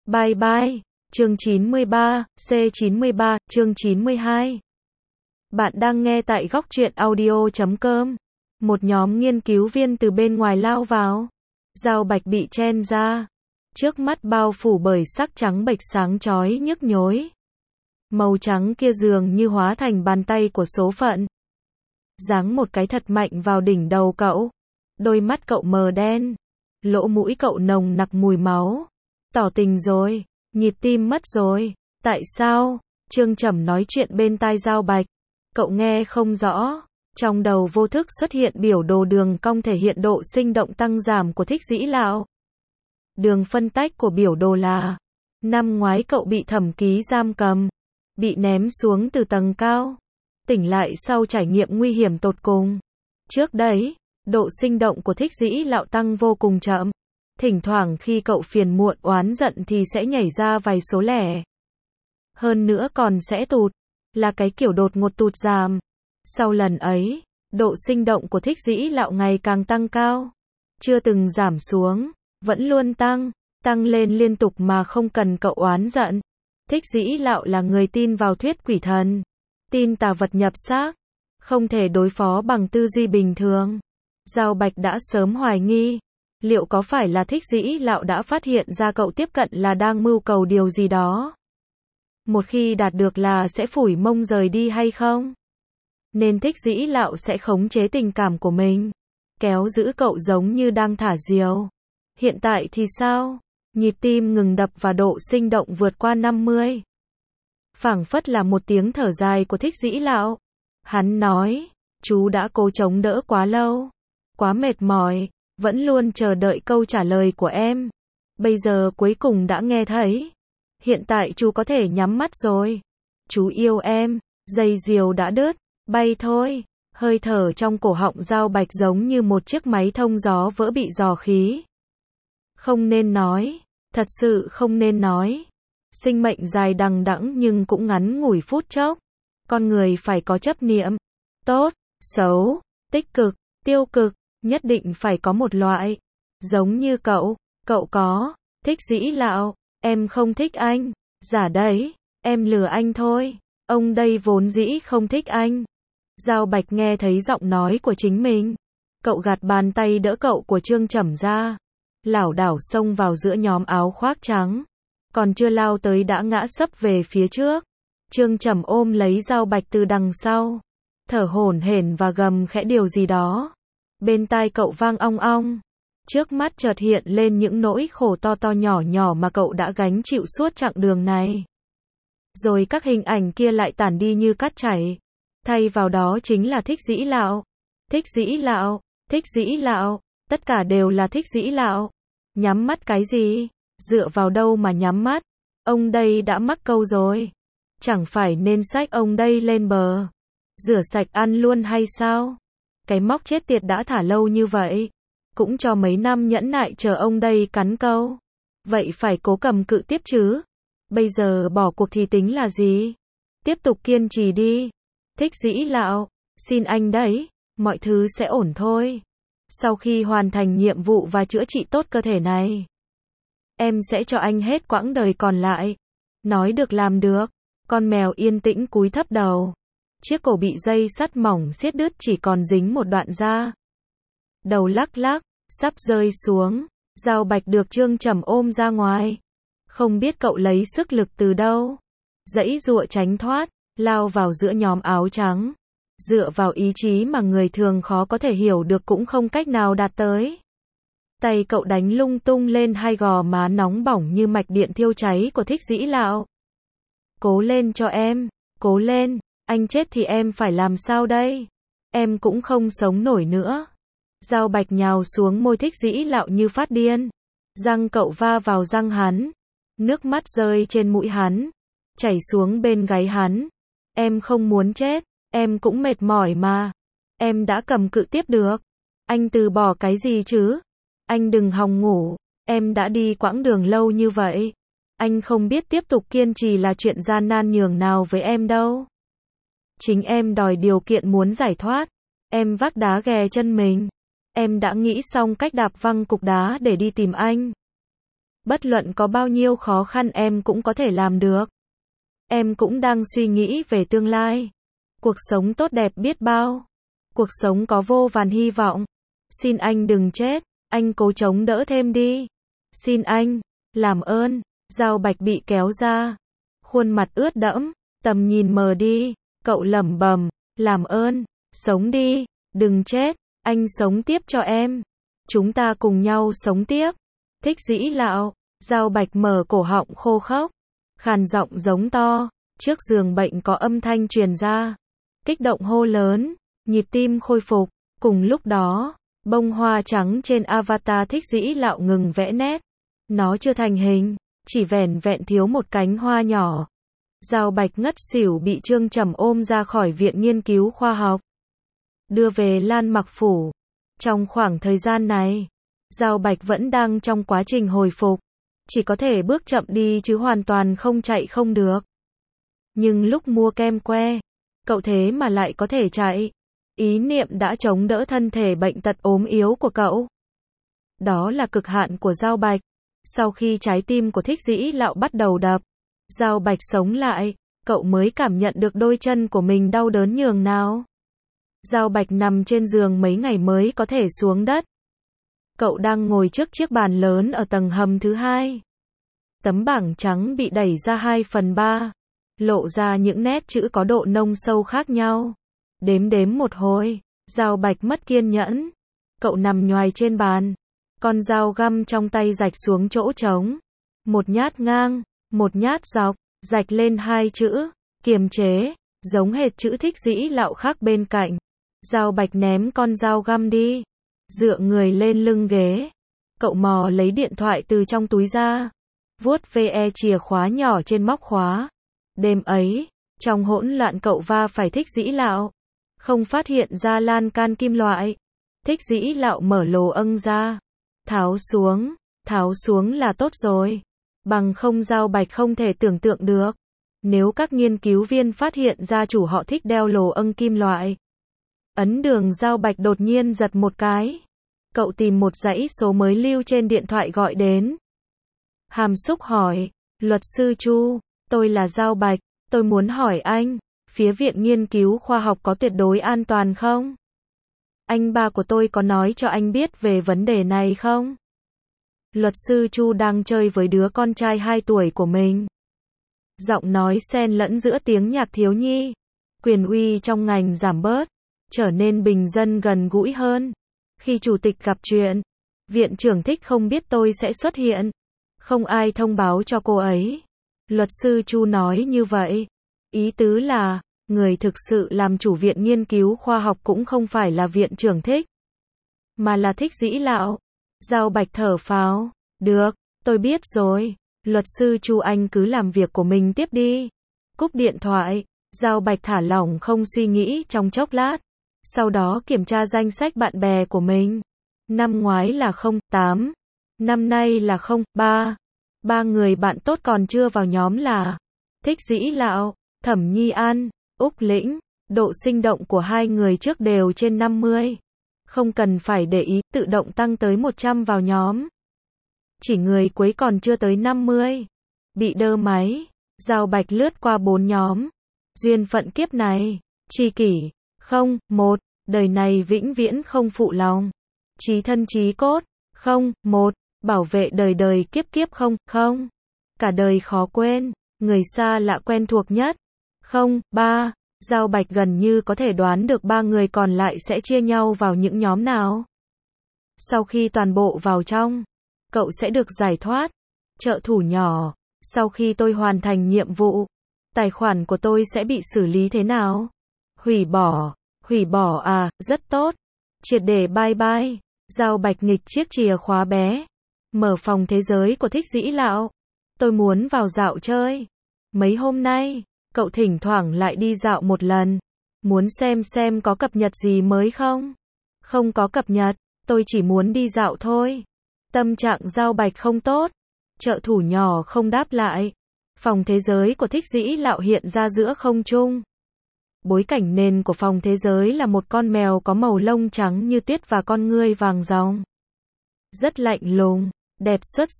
Bye bye. Chương 93, C93, chương 92. Bạn đang nghe tại góc truyện audio.com. Một nhóm nghiên cứu viên từ bên ngoài lao vào. Dao bạch bị chen ra. Trước mắt bao phủ bởi sắc trắng bệch sáng chói nhức nhối. Màu trắng kia dường như hóa thành bàn tay của số phận. Giáng một cái thật mạnh vào đỉnh đầu cậu. Đôi mắt cậu mờ đen. Lỗ mũi cậu nồng nặc mùi máu. Tỏ tình rồi. Nhịp tim mất rồi. Tại sao? Trương Trầm nói chuyện bên tai Dao Bạch. Cậu nghe không rõ. Trong đầu vô thức xuất hiện biểu đồ đường cong thể hiện độ sinh động tăng giảm của Thích Dĩ Lão. Đường phân tách của biểu đồ là: năm ngoái cậu bị thẩm ký giam cầm, bị ném xuống từ tầng cao, tỉnh lại sau trải nghiệm nguy hiểm tột cùng. Trước đấy, độ sinh động của Thích Dĩ Lão tăng vô cùng chậm. Thỉnh thoảng khi cậu phiền muộn oán giận thì sẽ nhảy ra vài số lẻ. Hơn nữa còn sẽ tụt, là cái kiểu đột ngột tụt giảm. Sau lần ấy, độ sinh động của Thích Dĩ Lão ngày càng tăng cao. Chưa từng giảm xuống, vẫn luôn tăng lên liên tục mà không cần cậu oán giận. Thích Dĩ Lão là người tin vào thuyết quỷ thần, tin tà vật nhập xác, không thể đối phó bằng tư duy bình thường. Dao Bạch đã sớm hoài nghi, liệu có phải là Thích Dĩ Lão đã phát hiện ra cậu tiếp cận là đang mưu cầu điều gì đó. Một khi đạt được là sẽ phủi mông rời đi hay không? Nên Thích Dĩ Lão sẽ khống chế tình cảm của mình, kéo giữ cậu giống như đang thả diều. Hiện tại thì sao? Nhịp tim ngừng đập và độ sinh động vượt qua 50. Phảng phất là một tiếng thở dài của Thích Dĩ Lão. Hắn nói, chú đã cố chống đỡ quá lâu, quá mệt mỏi, vẫn luôn chờ đợi câu trả lời của em. Bây giờ cuối cùng đã nghe thấy. Hiện tại chú có thể nhắm mắt rồi. Chú yêu em. Dây diều đã đứt, bay thôi. Hơi thở trong cổ họng Dao Bạch giống như một chiếc máy thông gió vỡ bị rò khí. Không nên nói, thật sự không nên nói. Sinh mệnh dài đằng đẵng nhưng cũng ngắn ngủi phút chốc. Con người phải có chấp niệm. Tốt, xấu, tích cực, tiêu cực, nhất định phải có một loại. Giống như cậu có. Thích Dĩ Lão, em không thích anh. Giả đấy, em lừa anh thôi. Ông đây vốn dĩ không thích anh. Dao Bạch nghe thấy giọng nói của chính mình. Cậu gạt bàn tay đỡ cậu của Trương Trầm ra. Lảo đảo xông vào giữa nhóm áo khoác trắng. Còn chưa lao tới đã ngã sấp về phía trước. Trương Trầm ôm lấy Dao Bạch từ đằng sau. Thở hổn hển và gầm khẽ điều gì đó. Bên tai cậu vang ong ong. Trước mắt chợt hiện lên những nỗi khổ to to nhỏ nhỏ mà cậu đã gánh chịu suốt chặng đường này. Rồi các hình ảnh kia lại tản đi như cát chảy. Thay vào đó chính là Thích Dĩ Lão. Thích Dĩ Lão, Thích Dĩ Lão, tất cả đều là Thích Dĩ Lão. Nhắm mắt cái gì? Dựa vào đâu mà nhắm mắt? Ông đây đã mắc câu rồi. Chẳng phải nên xách ông đây lên bờ, rửa sạch ăn luôn hay sao? Cái móc chết tiệt đã thả lâu như vậy, cũng cho mấy năm nhẫn nại chờ ông đây cắn câu. Vậy phải cố cầm cự tiếp chứ. Bây giờ bỏ cuộc thì tính là gì? Tiếp tục kiên trì đi. Thích Dĩ Lão, xin anh đấy, mọi thứ sẽ ổn thôi. Sau khi hoàn thành nhiệm vụ và chữa trị tốt cơ thể này, em sẽ cho anh hết quãng đời còn lại. Nói được làm được. Con mèo yên tĩnh cúi thấp đầu. Chiếc cổ bị dây sắt mỏng siết đứt chỉ còn dính một đoạn da. Đầu lắc lắc, sắp rơi xuống. Dao Bạch được Trương Trầm ôm ra ngoài. Không biết cậu lấy sức lực từ đâu. Giãy giụa tránh thoát, lao vào giữa nhóm áo trắng. Dựa vào ý chí mà người thường khó có thể hiểu được cũng không cách nào đạt tới. Tay cậu đánh lung tung lên hai gò má nóng bỏng như mạch điện thiêu cháy của Thích Dĩ Lão. Cố lên cho em, cố lên, anh chết thì em phải làm sao đây? Em cũng không sống nổi nữa. Dao Bạch nhào xuống môi Thích Dĩ Lão như phát điên. Răng cậu va vào răng hắn. Nước mắt rơi trên mũi hắn, chảy xuống bên gáy hắn. Em không muốn chết, em cũng mệt mỏi mà. Em đã cầm cự tiếp được. Anh từ bỏ cái gì chứ? Anh đừng hòng ngủ, em đã đi quãng đường lâu như vậy. Anh không biết tiếp tục kiên trì là chuyện gian nan nhường nào với em đâu. Chính em đòi điều kiện muốn giải thoát. Em vác đá ghè chân mình. Em đã nghĩ xong cách đạp văng cục đá để đi tìm anh. Bất luận có bao nhiêu khó khăn em cũng có thể làm được. Em cũng đang suy nghĩ về tương lai. Cuộc sống tốt đẹp biết bao. Cuộc sống có vô vàn hy vọng. Xin anh đừng chết, anh cố chống đỡ thêm đi. Xin anh, làm ơn. Dao bạch bị kéo ra. Khuôn mặt ướt đẫm, tầm nhìn mờ đi. Cậu lẩm bẩm, làm ơn, sống đi, đừng chết, anh sống tiếp cho em. Chúng ta cùng nhau sống tiếp. Thích dĩ lạo, Dao bạch mở cổ họng khô khốc, khàn giọng giống to, trước giường bệnh có âm thanh truyền ra. Kích động hô lớn, nhịp tim khôi phục, cùng lúc đó, bông hoa trắng trên avatar thích dĩ lạo ngừng vẽ nét. Nó chưa thành hình, chỉ vẻn vẹn thiếu một cánh hoa nhỏ. Dao bạch ngất xỉu bị Trương Trầm ôm ra khỏi viện nghiên cứu khoa học, đưa về Lan Mặc Phủ. Trong khoảng thời gian này, Dao bạch vẫn đang trong quá trình hồi phục, chỉ có thể bước chậm đi chứ hoàn toàn không chạy không được. Nhưng lúc mua kem que, cậu thế mà lại có thể chạy. Ý niệm đã chống đỡ thân thể bệnh tật ốm yếu của cậu. Đó là cực hạn của Dao bạch. Sau khi trái tim của thích dĩ lạo bắt đầu đập, Dao bạch sống lại, cậu mới cảm nhận được đôi chân của mình đau đớn nhường nào. Dao bạch nằm trên giường mấy ngày mới có thể xuống đất. Cậu đang ngồi trước chiếc bàn lớn ở tầng hầm thứ 2. Tấm bảng trắng bị đẩy ra 2/3, lộ ra những nét chữ có độ nông sâu khác nhau. Đếm một hồi, Dao bạch mất kiên nhẫn. Cậu nằm nhoài trên bàn, con dao găm trong tay rạch xuống chỗ trống. Một nhát ngang, một nhát dọc, rạch lên 2 chữ, kiềm chế, giống hệt chữ thích dĩ lạo khác bên cạnh. Dao bạch ném con dao găm đi, dựa người lên lưng ghế. Cậu mò lấy điện thoại từ trong túi ra, vuốt ve chìa khóa nhỏ trên móc khóa. Đêm ấy, trong hỗn loạn cậu va phải thích dĩ lạo, không phát hiện ra lan can kim loại. Thích dĩ lạo mở lồ âng ra, tháo xuống là tốt rồi. Bằng không Dao bạch không thể tưởng tượng được, nếu các nghiên cứu viên phát hiện ra chủ họ thích đeo lồ âng kim loại. Ấn đường Dao bạch đột nhiên giật một cái. Cậu tìm một dãy số mới lưu trên điện thoại gọi đến. Hàm xúc hỏi, luật sư Chu, tôi là Dao bạch, tôi muốn hỏi anh, phía viện nghiên cứu khoa học có tuyệt đối an toàn không? Anh ba của tôi có nói cho anh biết về vấn đề này không? Luật sư Chu đang chơi với đứa con trai 2 tuổi của mình. Giọng nói xen lẫn giữa tiếng nhạc thiếu nhi. Quyền uy trong ngành giảm bớt, trở nên bình dân gần gũi hơn. Khi chủ tịch gặp chuyện, viện trưởng thích không biết tôi sẽ xuất hiện. Không ai thông báo cho cô ấy. Luật sư Chu nói như vậy. Ý tứ là, người thực sự làm chủ viện nghiên cứu khoa học cũng không phải là viện trưởng thích, mà là thích dĩ lạo. Dao bạch thở phào. Được, tôi biết rồi. Luật sư Chu anh cứ làm việc của mình tiếp đi. Cúp điện thoại, Dao bạch thả lỏng không suy nghĩ trong chốc lát. Sau đó kiểm tra danh sách bạn bè của mình. Năm ngoái là 08, năm nay là 03. 3 người bạn tốt còn chưa vào nhóm là thích dĩ lạo, Thẩm Nhi An, Úc Lĩnh. Độ sinh động của 2 người trước đều trên 50. Không cần phải để ý, tự động tăng tới 100 vào nhóm. Chỉ người cuối còn chưa tới 50. Bị đơ máy, Dao bạch lướt qua 4 nhóm. Duyên phận kiếp này, tri kỷ, 1, đời này vĩnh viễn không phụ lòng. Chí thân chí cốt, 1, bảo vệ đời đời kiếp kiếp 0, cả đời khó quên, người xa lạ quen thuộc nhất. 3, Dao bạch gần như có thể đoán được 3 người còn lại sẽ chia nhau vào những nhóm nào. Sau khi toàn bộ vào trong, cậu sẽ được giải thoát. Trợ thủ nhỏ, sau khi tôi hoàn thành nhiệm vụ, tài khoản của tôi sẽ bị xử lý thế nào? Hủy bỏ à, rất tốt. Triệt để bye bye. Dao bạch nghịch chiếc chìa khóa bé. Mở phòng thế giới của thích dĩ lạo. Tôi muốn vào dạo chơi. Mấy hôm nay, cậu thỉnh thoảng lại đi dạo một lần. Muốn xem có cập nhật gì mới không? Không có cập nhật, tôi chỉ muốn đi dạo thôi. Tâm trạng Dao bạch không tốt. Trợ thủ nhỏ không đáp lại. Phòng thế giới của thích dĩ lạo hiện ra giữa không trung. Bối cảnh nền của phòng thế giới là một con mèo có màu lông trắng như tuyết và con ngươi vàng ròng. Rất lạnh lùng, đẹp xuất sắc.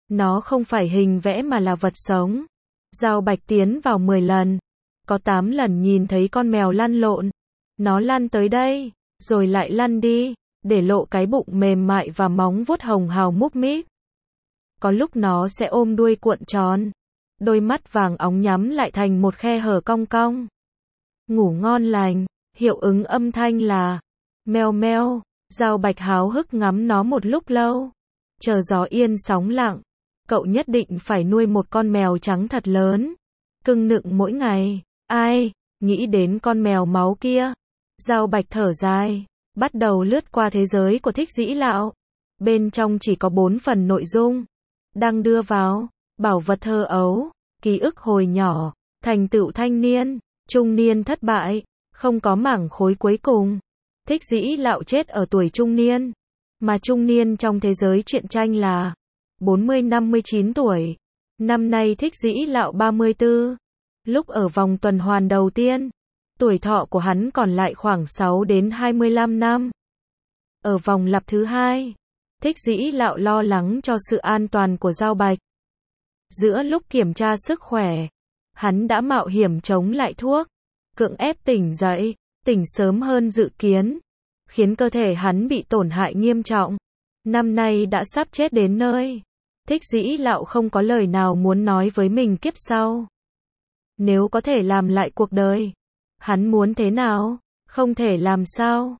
Nó không phải hình vẽ mà là vật sống. Giao Bạch tiến vào 10 lần. Có 8 lần nhìn thấy con mèo lăn lộn. Nó lăn tới đây, rồi lại lăn đi, để lộ cái bụng mềm mại và móng vuốt hồng hào múp míp. Có lúc nó sẽ ôm đuôi cuộn tròn. Đôi mắt vàng óng nhắm lại thành một khe hở cong cong. Ngủ ngon lành, hiệu ứng âm thanh là meo meo. Giao Bạch háo hức ngắm nó một lúc lâu. Chờ gió yên sóng lặng. Cậu nhất định phải nuôi một con mèo trắng thật lớn. Cưng nựng mỗi ngày. Ai, nghĩ đến con mèo máu kia. Giao Bạch thở dài. Bắt đầu lướt qua thế giới của Thích Dĩ Lạo. Bên trong chỉ có 4 phần nội dung. Đang đưa vào, bảo vật thơ ấu, ký ức hồi nhỏ, thành tựu thanh niên, trung niên thất bại, không có mảng khối cuối cùng. Thích Dĩ Lạo chết ở tuổi trung niên. Mà trung niên trong thế giới truyện tranh là 40-59 tuổi. Năm nay Thích Dĩ Lạo 34. Lúc ở vòng tuần hoàn đầu tiên, tuổi thọ của hắn còn lại khoảng 6 đến 25 năm. Ở vòng lặp thứ hai, Thích Dĩ Lạo lo lắng cho sự an toàn của Giao Bạch. Giữa lúc kiểm tra sức khỏe, hắn đã mạo hiểm chống lại thuốc, cưỡng ép tỉnh dậy, tỉnh sớm hơn dự kiến, khiến cơ thể hắn bị tổn hại nghiêm trọng. Năm nay đã sắp chết đến nơi. Thích Dĩ Lạo không có lời nào muốn nói với mình kiếp sau. Nếu có thể làm lại cuộc đời, hắn muốn thế nào? Không thể làm sao?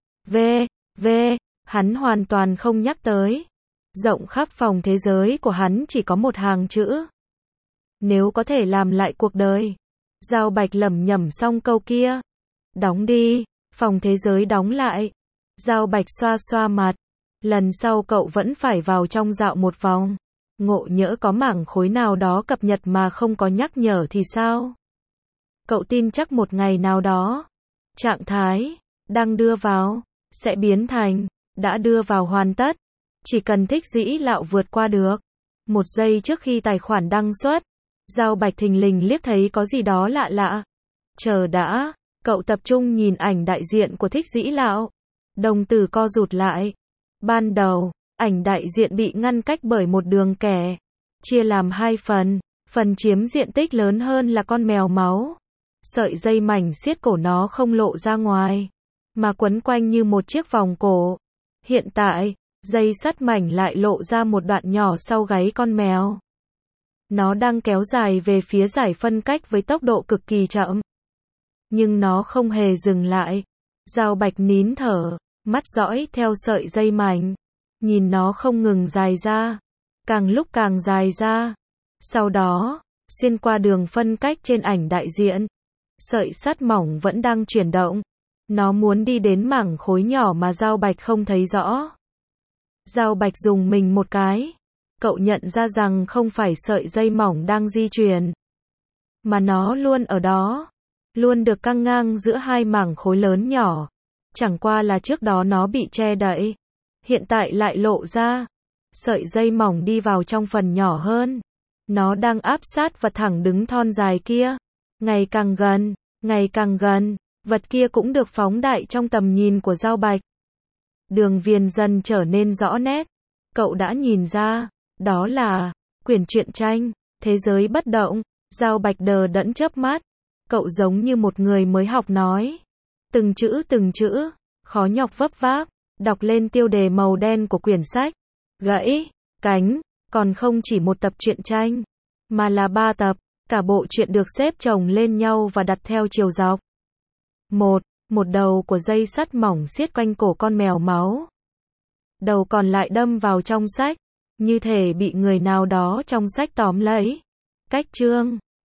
Hắn hoàn toàn không nhắc tới. Rộng khắp phòng thế giới của hắn chỉ có một hàng chữ. Nếu có thể làm lại cuộc đời. Giao Bạch lẩm nhẩm xong câu kia. Đóng đi, phòng thế giới đóng lại. Giao Bạch xoa xoa mặt. Lần sau cậu vẫn phải vào trong dạo một vòng. Ngộ nhỡ có mảng khối nào đó cập nhật mà không có nhắc nhở thì sao? Cậu tin chắc một ngày nào đó, trạng thái đang đưa vào sẽ biến thành đã đưa vào hoàn tất. Chỉ cần Thích Dĩ Lạo vượt qua được. Một giây trước khi tài khoản đăng xuất, Giao Bạch thình lình liếc thấy có gì đó lạ lạ. Chờ đã, cậu tập trung nhìn ảnh đại diện của Thích Dĩ Lạo. Đồng tử co rụt lại. Ban đầu, ảnh đại diện bị ngăn cách bởi một đường kẻ, chia làm 2 phần, phần chiếm diện tích lớn hơn là con mèo máu. Sợi dây mảnh siết cổ nó không lộ ra ngoài, mà quấn quanh như một chiếc vòng cổ. Hiện tại, dây sắt mảnh lại lộ ra một đoạn nhỏ sau gáy con mèo. Nó đang kéo dài về phía giải phân cách với tốc độ cực kỳ chậm. Nhưng nó không hề dừng lại. Giao Bạch nín thở, mắt dõi theo sợi dây mảnh. Nhìn nó không ngừng dài ra. Càng lúc càng dài ra. Sau đó, xuyên qua đường phân cách trên ảnh đại diện. Sợi sắt mỏng vẫn đang chuyển động. Nó muốn đi đến mảng khối nhỏ mà Giao Bạch không thấy rõ. Giao Bạch dùng mình một cái. Cậu nhận ra rằng không phải sợi dây mỏng đang di chuyển, mà nó luôn ở đó. Luôn được căng ngang giữa 2 mảng khối lớn nhỏ. Chẳng qua là trước đó nó bị che đậy. Hiện tại lại lộ ra. Sợi dây mỏng đi vào trong phần nhỏ hơn. Nó đang áp sát vật thẳng đứng thon dài kia. Ngày càng gần, vật kia cũng được phóng đại trong tầm nhìn của Giao Bạch. Đường viền dần trở nên rõ nét. Cậu đã nhìn ra, đó là quyển truyện tranh, Thế giới bất động. Giao Bạch đờ đẫn chớp mắt. Cậu giống như một người mới học nói. Từng chữ, khó nhọc vấp váp, đọc lên tiêu đề màu đen của quyển sách. Gãy, cánh, còn không chỉ một tập truyện tranh, mà là 3 tập. Cả bộ truyện được xếp chồng lên nhau và đặt theo chiều dọc. Một đầu của dây sắt mỏng siết quanh cổ con mèo máu. Đầu còn lại đâm vào trong sách, như thể bị người nào đó trong sách tóm lấy. Cách chương